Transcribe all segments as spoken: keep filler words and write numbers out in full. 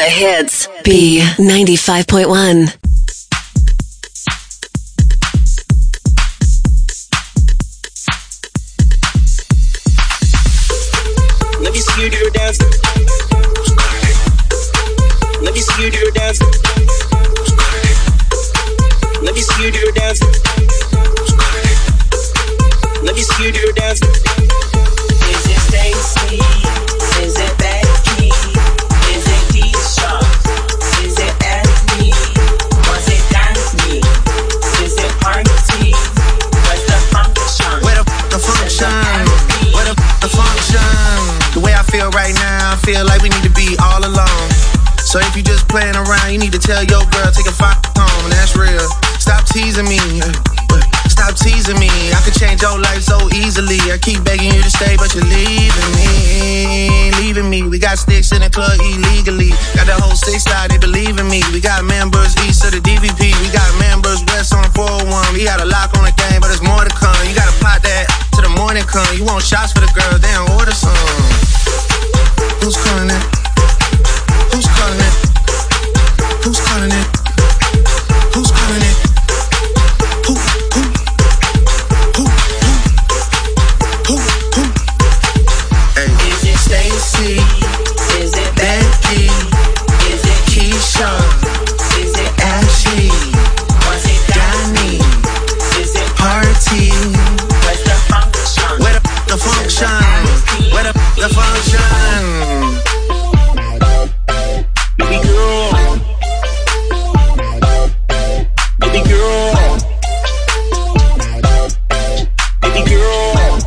hits. B ninety-five point one. Let me see you do your dance. Let me see you do your dance. Let me see you do your dance. Let me see you do your dance. Is it Stacy? Is it Becky? Is it Keisha? Is it Anthony? Was it Daphne? Is it Party? Where's the function? Where the f- the function? Where the f- the function? The way I feel right now, I feel like we need to be all alone. So if you just playing around, you need to tell your girl, take a f- home, that's real. Stop teasing me. Stop teasing me. I could change your life so easily. I keep begging you to stay, but you're leaving me. Leaving me. We got sticks in the club illegally. Got the whole six side, they believe in me. We got members east of the D V P. We got members west on the four oh one. We got a lock on the game, but there's more to come. You gotta plot that till the morning come. You want shots for the girls, they don't order some. Who's calling it? Who's calling it? Who's calling it? Who's calling it? Who, who, who, who, who, who? Hey. Is it Stacy? Is it Becky? Is it Keisha? Is it Ashley? Was it Danny? Is it Party? Where's the function? Where the, the function? Where the, the function? Baby girl. Baby girl. Baby girl.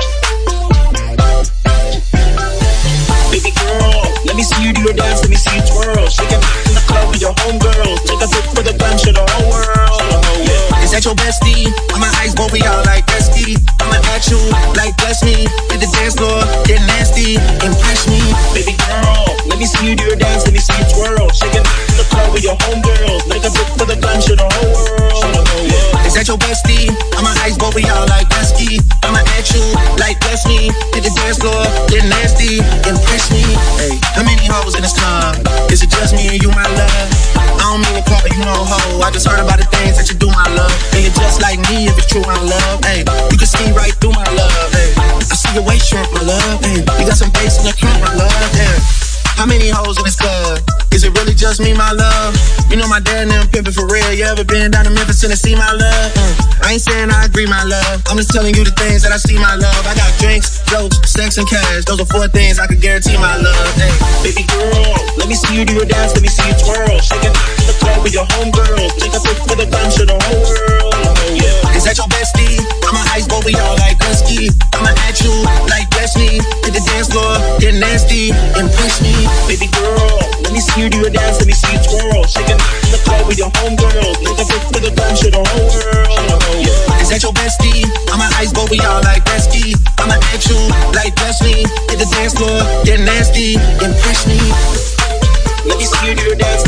Baby girl. Let me see you do your dance, let me see you twirl. Shake it in the club with your homegirls. Take a sip for the gun, show the whole world. Yeah. Is that your bestie? I'ma ice both of y'all like Esky. I'ma at you like bless me. Hit the dance floor, get nasty, impress me. Baby girl, let me see you do your dance, let me see you twirl. Shake it in the club with your homegirls. Take a sip for the gun, show the whole world. Yeah. Is that your bestie? I'ma ice both of y'all like Esky. I'ma at you like bless me. Hit the dance floor, get nasty, impress me. Hey, how many hoes in this club? Is it just me and you, my love? I don't mean to call you no hoe. I just heard about the things that you do, my love. And you're just like me if it's true, my love. Hey, you can see right through my love. Hey, I see your waist shrink, my love. Hey, you got some bass in the front, my love. Hey, how many hoes in this club? Is it really just me, my love? You know my dad and them pimpin' for real. You ever been down to Memphis, Tennessee, my love? Mm. I ain't saying I agree, my love. I'm just telling you the things that I see, my love. I got drinks, jokes, sex, and cash. Those are four things I could guarantee, my love. Hey, baby girl, let me see you do your dance, let me see you twirl. Shake it in the club with your homegirls. Take a sip for the gun, show the whole world. Yeah. Is that your bestie? I'ma ice both of y'all like Dusky. I'ma at you like bless me. Hit the dance floor, get nasty, impress me. Baby girl, let me see you do your dance, let me see you twirl. Shake it in the club with your homegirls. Take a sip for the gun, show the whole world. Yeah. Is that your bestie? I'ma ice both of y'all like Dusky. I'ma at you like bless me. Hit the dance floor, get nasty, impress me. Let me see you do your dance.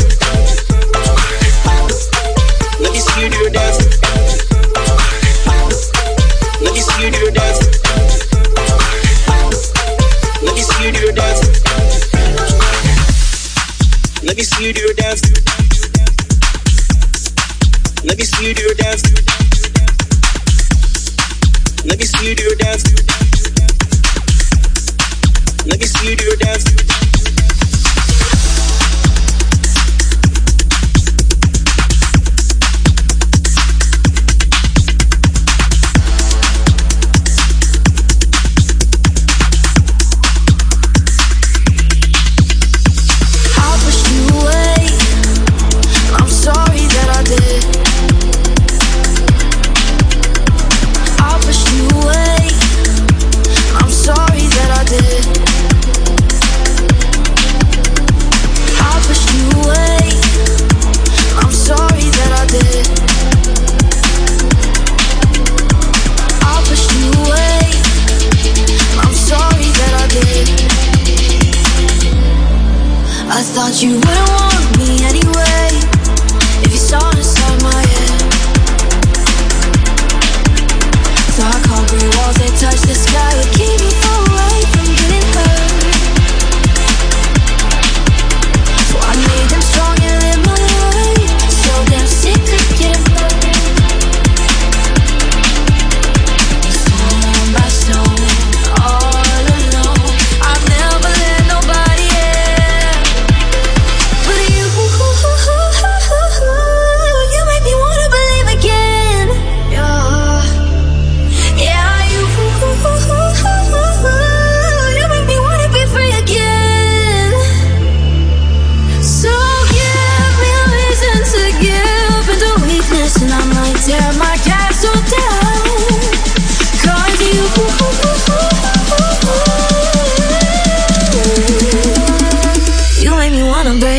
Let me see you do your dance. Let me see you do your dance. Let me see you do your dance. Let me see you do your dance. Let me see you do your dance. Let me see you do your dance. Let me see you do your dance. Thought you wouldn't want me anyway if you saw inside my head. So I concrete walls that touch the sky would keep me away from getting hurt. So I know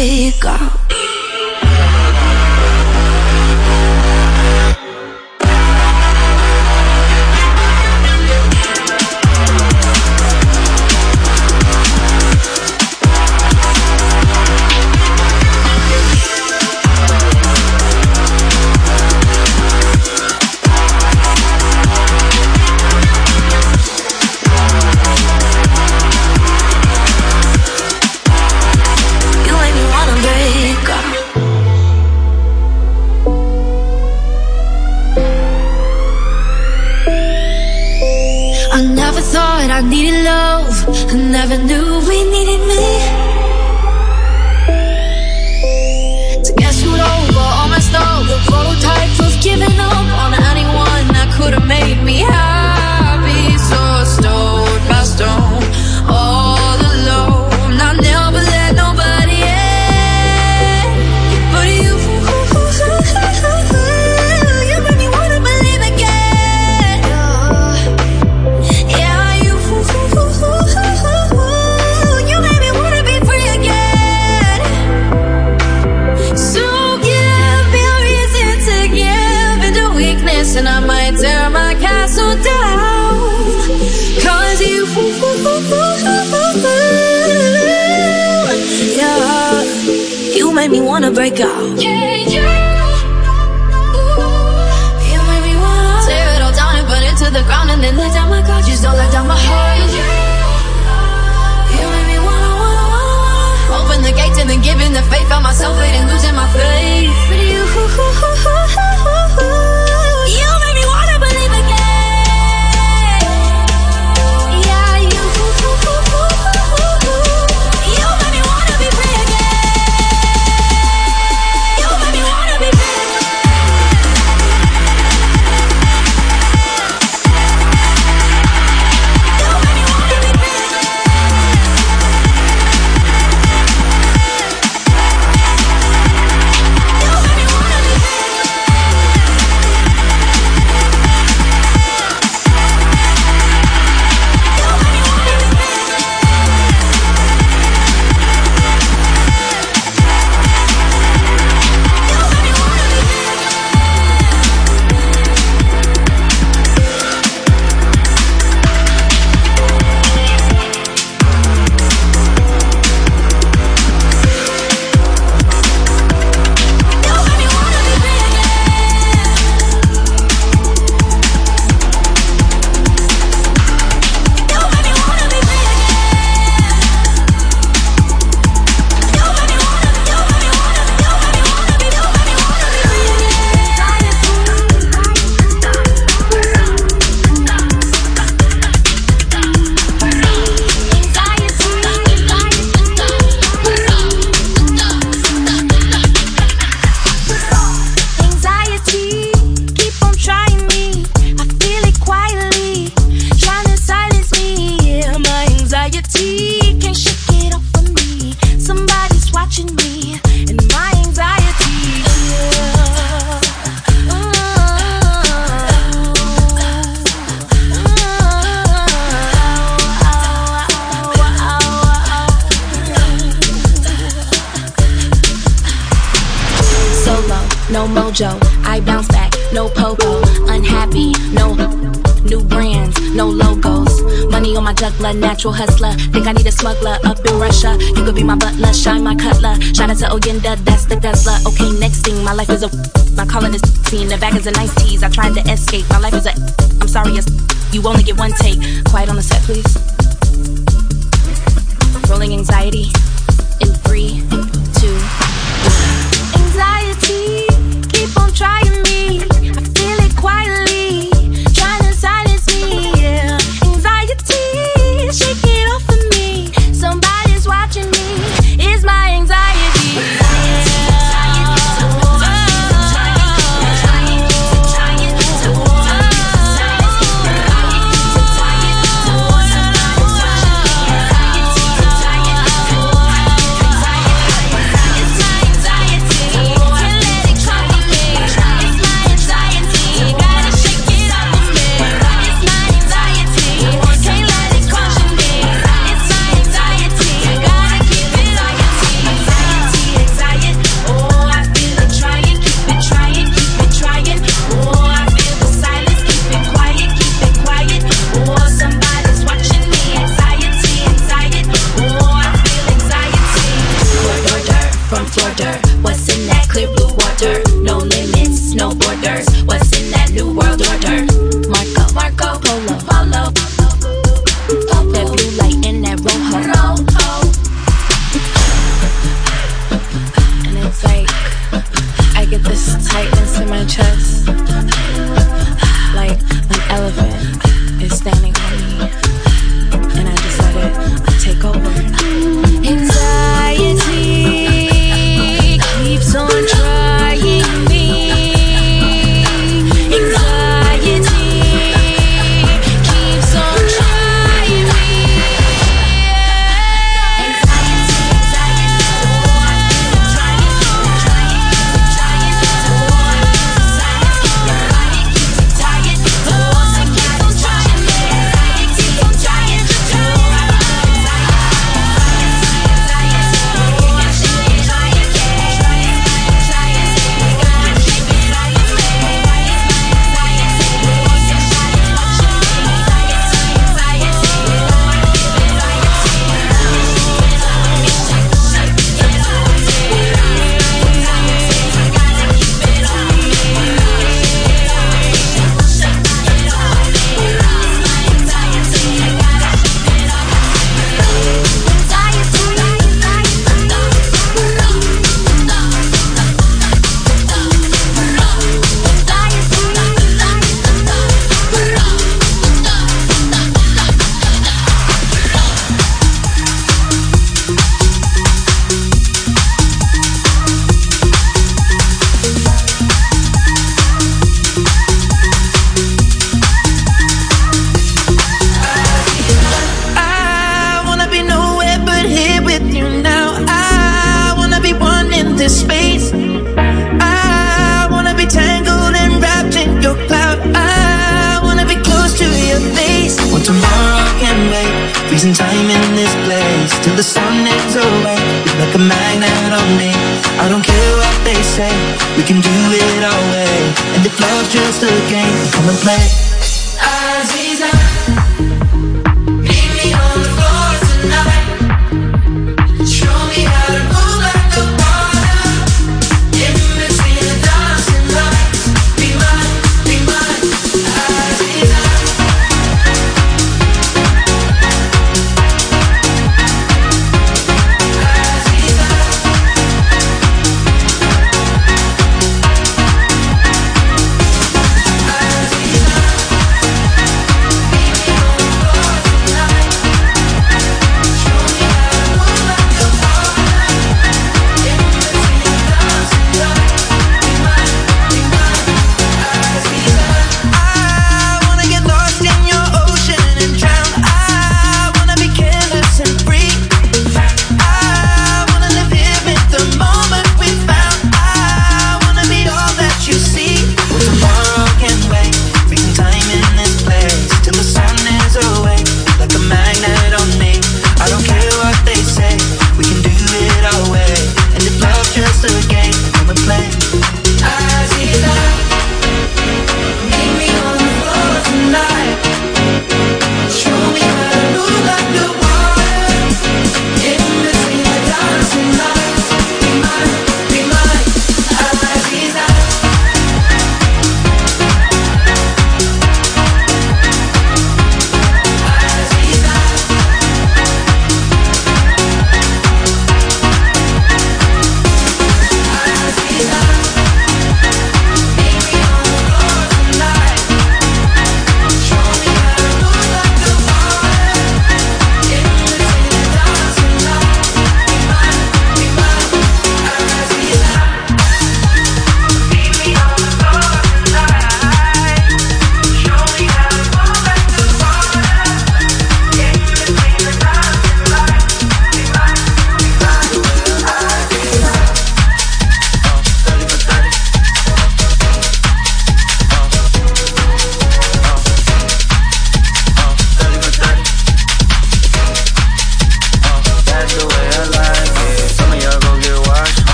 break up. I needed love, I never knew we needed me. To get screwed over all my stuff, the prototype of giving up on anyone that could have made me happy. So stone by stone, all alone, I never let nobody in. But you, you made me wanna believe again. Yeah. You made me wanna be free again. So give me a reason to give into weakness, and I might tear my castle down. Cause you, yeah, you made me wanna break out. Yeah, yeah. You made me wanna tear it all down and burn it to the ground, and then let down my guard. You stole let down my heart. Open the gates and then giving the faith. Found myself waiting, losing my faith. But you, you made me wanna believe again. Yeah, you, you made me wanna be free again. You made me wanna be free no mojo, I bounce back, no popo, unhappy, no new brands, no logos, money on my juggler, natural hustler, think I need a smuggler up in Russia, you could be my butler, shine my cutler, shout out to Oyenda, that's the guzzler, okay next thing, my life is a, my calling is scene, the back is a nice tease, I tried to escape, my life is a, I'm sorry, you only get one take, quiet on the set please, rolling anxiety, in three, two, anxiety, keep on trying me. I feel it quietly, trying to silence me. Yeah. Anxiety, shake it off of me. Somebody's watching me. It's my anxiety. out on me. I don't care what they say, we can do it our way. And if love's just a game, come and play. Aziza, meet me on the floor tonight. Show me how to move like the water. In between the dancing lights. Be mine, be mine, Aziza. Aziza.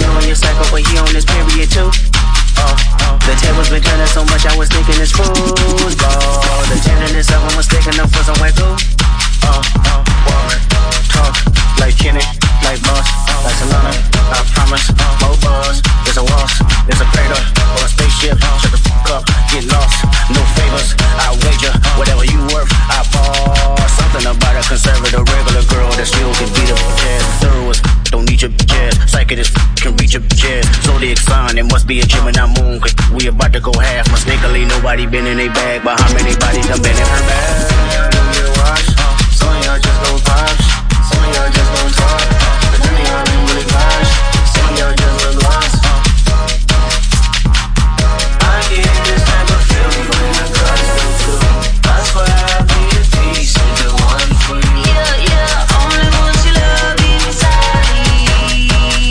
you on your cycle, but he on his period too. Oh, oh. The tables been turning so much, I was thinking it's football. The tenderness of him was taking up for some white glue. Oh, oh, walk, talk, like Kenny, like Boss, like Solana. I promise, more buzz. There's a waltz, there's a crater, or a spaceship. Shut the fuck up, get lost, no favors. I wager, whatever you worth, I fall. Something about a conservative regular girl that still can beat up jazz. Thorough as don't need your jazz. Psychic as can reach your jazz. Zodiac sign, it must be a Gemini moon. Cause we about to go half. Mistakenly, nobody been in a bag. But how many bodies done been in her bag? Don't get washed. Some of y'all just gon' pops. Some of y'all just gon' talk. But none of y'all ain't really gosh. Some of y'all just look lost. I get this type of feeling when I got you too. That's why I be at peace with the one for you. Yeah, yeah, only one you love inside me.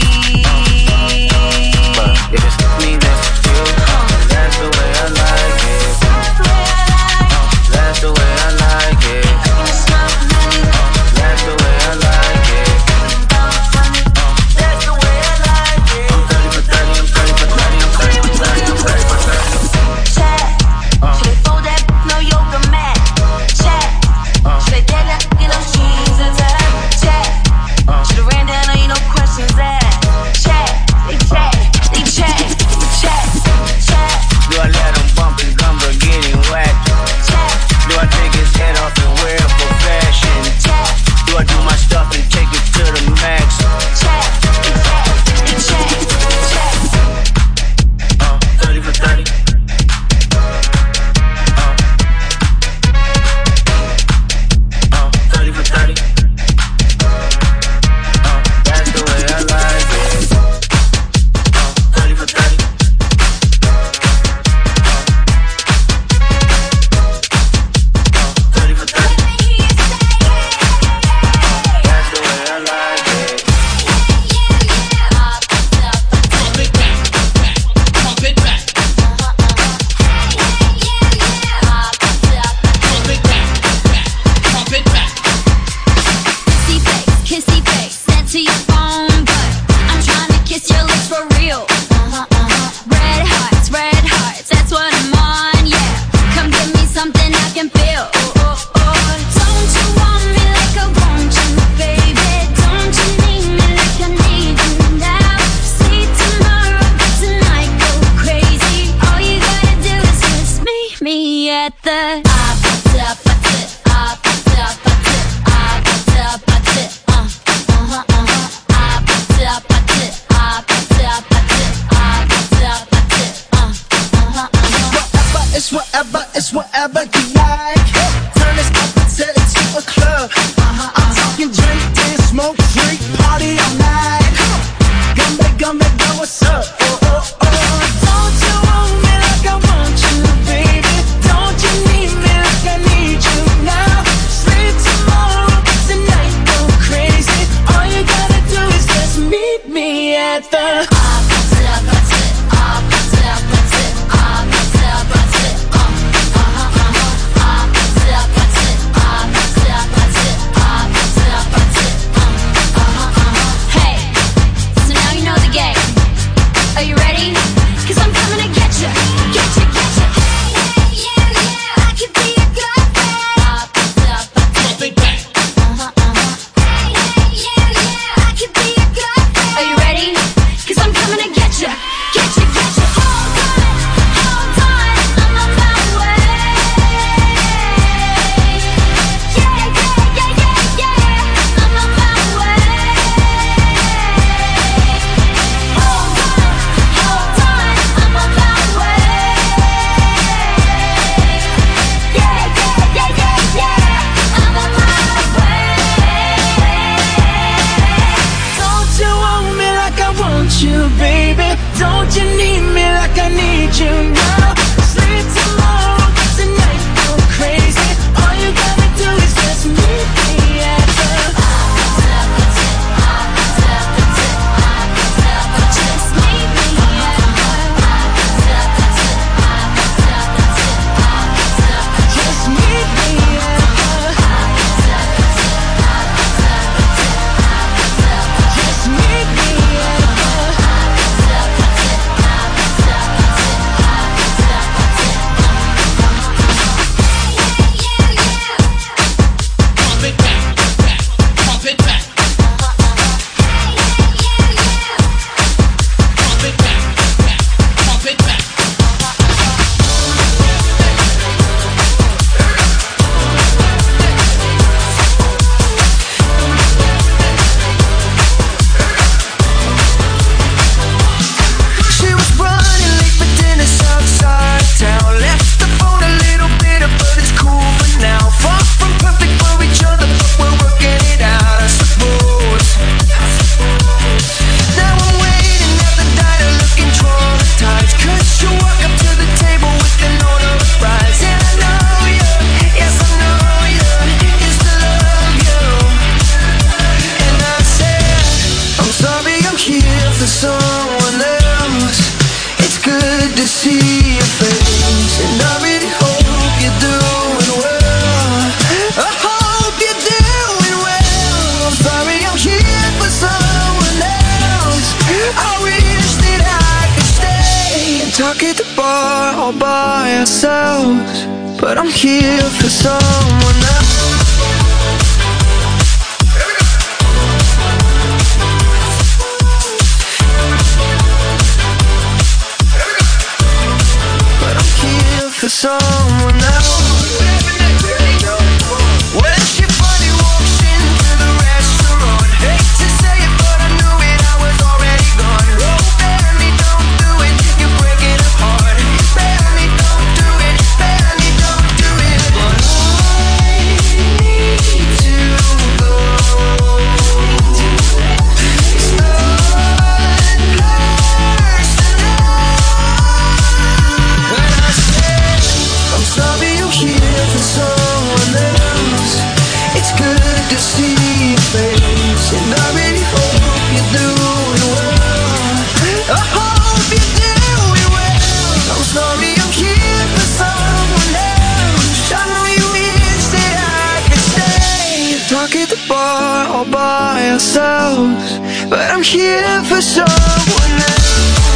But if it's me, that's you. That's the way I like it. That's the way I like it. That's the way I like it. That's the way I like it. I'm thirty for thirty, I'm thirty for thirty, I'm thirty for thirty, I'm thirty for thirty. Chat, should they fold that no yoga mat? Chat, should they get that get those jeans attacked? Chat, should've ran down on you no questions asked. Chat, they chat, they chat, they chat, chat. Do I let him bump his gum for getting whacked? Chat, Do I take his head off and wear it for fashion? chat, Do I do my stuff and take it to the max? chat, they chat, they chat, they chat. Uh, thirty for thirty. Uh, uh, thirty for thirty. Uh, that's the way I like it. Uh, thirty for thirty. thirty for thirty. That's the way I like it. Pump it back, pump it back. Kissy face, kissy face, sent to your phone, but I'm trying to kiss your lips for real. Uh-huh, uh-huh. Red hearts, red hearts, that's what I'm on, yeah. Come give me something I can feel. Oh, oh, oh. Don't you want me like I want you, baby? Don't you need me like I need you now? See tomorrow, but tonight go crazy. All you gotta do is just meet me at the Whatever, it's whatever, it's whatever you like. Turn this up until it's to a club. I'm talking drink, dance, smoke, drink, party all night. Gumbe, gumbe, go, what's up? Oh, oh, oh. Don't you want me like I want you, baby? Don't you need me like I need you now? Sleep tomorrow, but tonight go crazy. All you gotta do is just meet me at the Hey, so now you know the game. see your face, and I really hope you're doing well. I hope you're doing well. I'm sorry I'm here for someone else. I wish that I could stay and talk at the bar all by ourselves, but I'm here for someone else. For someone else. When she finally walks into the restaurant, hate to say it, but I knew it, I was already gone. Oh, Barely, don't do it, you're breaking apart. Barely, don't do it, barely, don't do it. But I need to go. It's not personal. When I say I'm sorry you're here for someone else, it's good to see your face, and I really hope you're doing well. I hope you're doing well. I'm sorry you're here for someone else. I know you wish that I could stay and talk at the bar all by ourselves, but I'm here for someone else.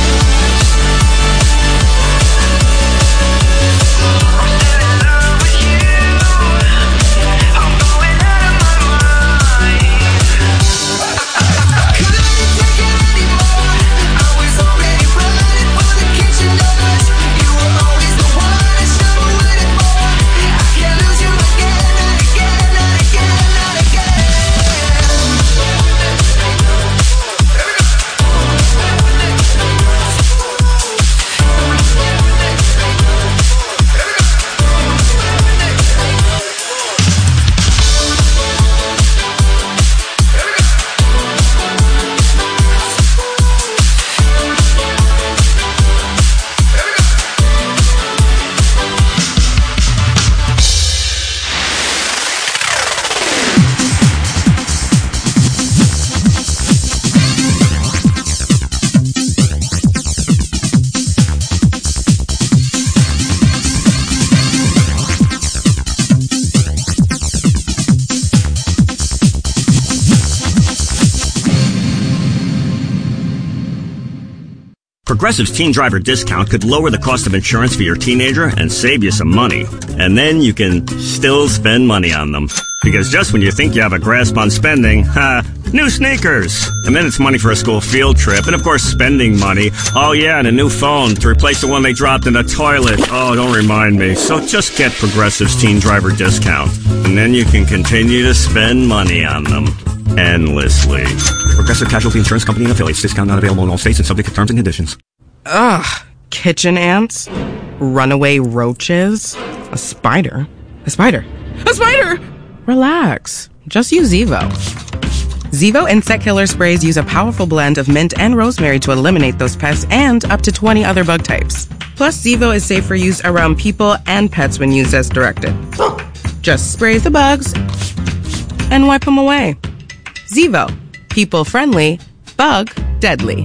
Progressive's Teen Driver discount could lower the cost of insurance for your teenager and save you some money. And then you can still spend money on them. Because just when you think you have a grasp on spending, ha, new sneakers. And then it's money for a school field trip. And of course, spending money. Oh yeah, and a new phone to replace the one they dropped in the toilet. Oh, don't remind me. So just get Progressive's Teen Driver discount. And then you can continue to spend money on them. Endlessly. Progressive Casualty Insurance Company and affiliates. Discount not available in all states and subject to terms and conditions. Ugh. Kitchen ants? Runaway roaches? A spider? A spider? A spider! Relax. Just use Zevo. Zevo insect killer sprays use a powerful blend of mint and rosemary to eliminate those pests and up to twenty other bug types. Plus, Zevo is safe for use around people and pets when used as directed. Just spray the bugs and wipe them away. Zevo. People friendly, bug deadly.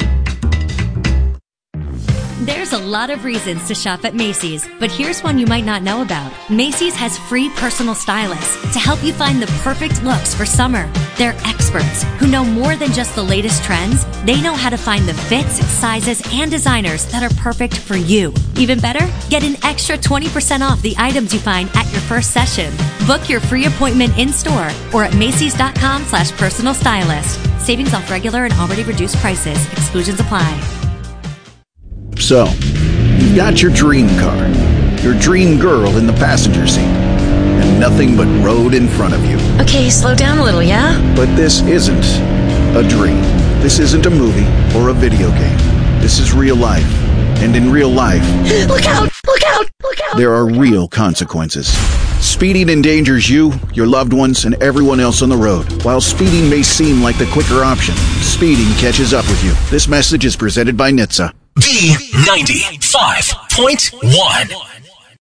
There's a lot of reasons to shop at Macy's, but here's one you might not know about. Macy's has free personal stylists to help you find the perfect looks for summer. They're experts who know more than just the latest trends. They know how to find the fits, sizes, and designers that are perfect for you. Even better, get an extra twenty percent off the items you find at your first session. Book your free appointment in-store or at Macys.com slash personal stylist. Savings off regular and already reduced prices. Exclusions apply. So, you've got your dream car, your dream girl in the passenger seat, and nothing but road in front of you. Okay, slow down a little, yeah? But this isn't a dream. This isn't a movie or a video game. This is real life. And in real life, Look out! Look out! Look out! there are real consequences. Speeding endangers you, your loved ones, and everyone else on the road. While speeding may seem like the quicker option, speeding catches up with you. This message is presented by N H T S A. B ninety-five point one.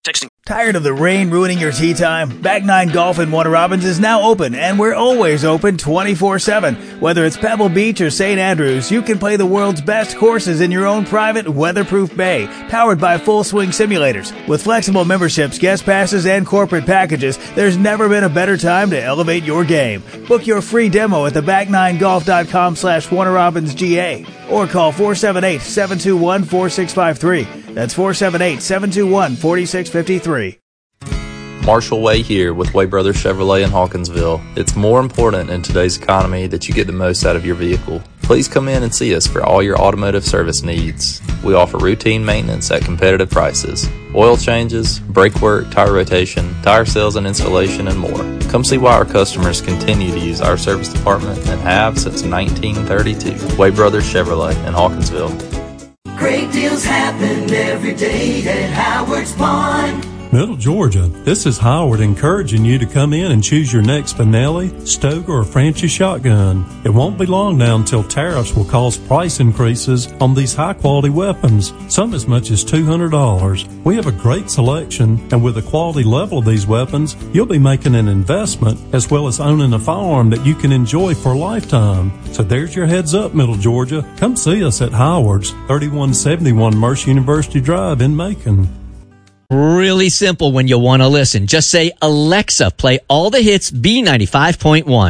Texting. Tired of the rain ruining your tee time? Back nine Golf in Warner Robins is now open, and we're always open twenty-four seven. Whether it's Pebble Beach or Saint Andrews, you can play the world's best courses in your own private, weatherproof bay, powered by Full Swing Simulators. With flexible memberships, guest passes, and corporate packages, there's never been a better time to elevate your game. Book your free demo at the back nine golf dot com slash Warner Robins G A or call four seven eight, seven two one, four six five three. That's four seven eight, seven two one, four six five three. Marshall Way here with Way Brothers Chevrolet in Hawkinsville. It's more important in today's economy that you get the most out of your vehicle. Please come in and see us for all your automotive service needs. We offer routine maintenance at competitive prices, oil changes, brake work, tire rotation, tire sales and installation, and more. Come see why our customers continue to use our service department and have since nineteen thirty-two. Way Brothers Chevrolet in Hawkinsville. Great deals happen every day at Howard's Pond. Middle Georgia, this is Howard encouraging you to come in and choose your next Benelli, Stoker, or Franchi shotgun. It won't be long now until tariffs will cause price increases on these high-quality weapons, some as much as two hundred dollars. We have a great selection, and with the quality level of these weapons, you'll be making an investment as well as owning a firearm that you can enjoy for a lifetime. So there's your heads up, Middle Georgia. Come see us at Howard's, thirty-one seventy-one Mercer University Drive in Macon. Really simple when you want to listen. Just say, Alexa, play all the hits B ninety-five point one.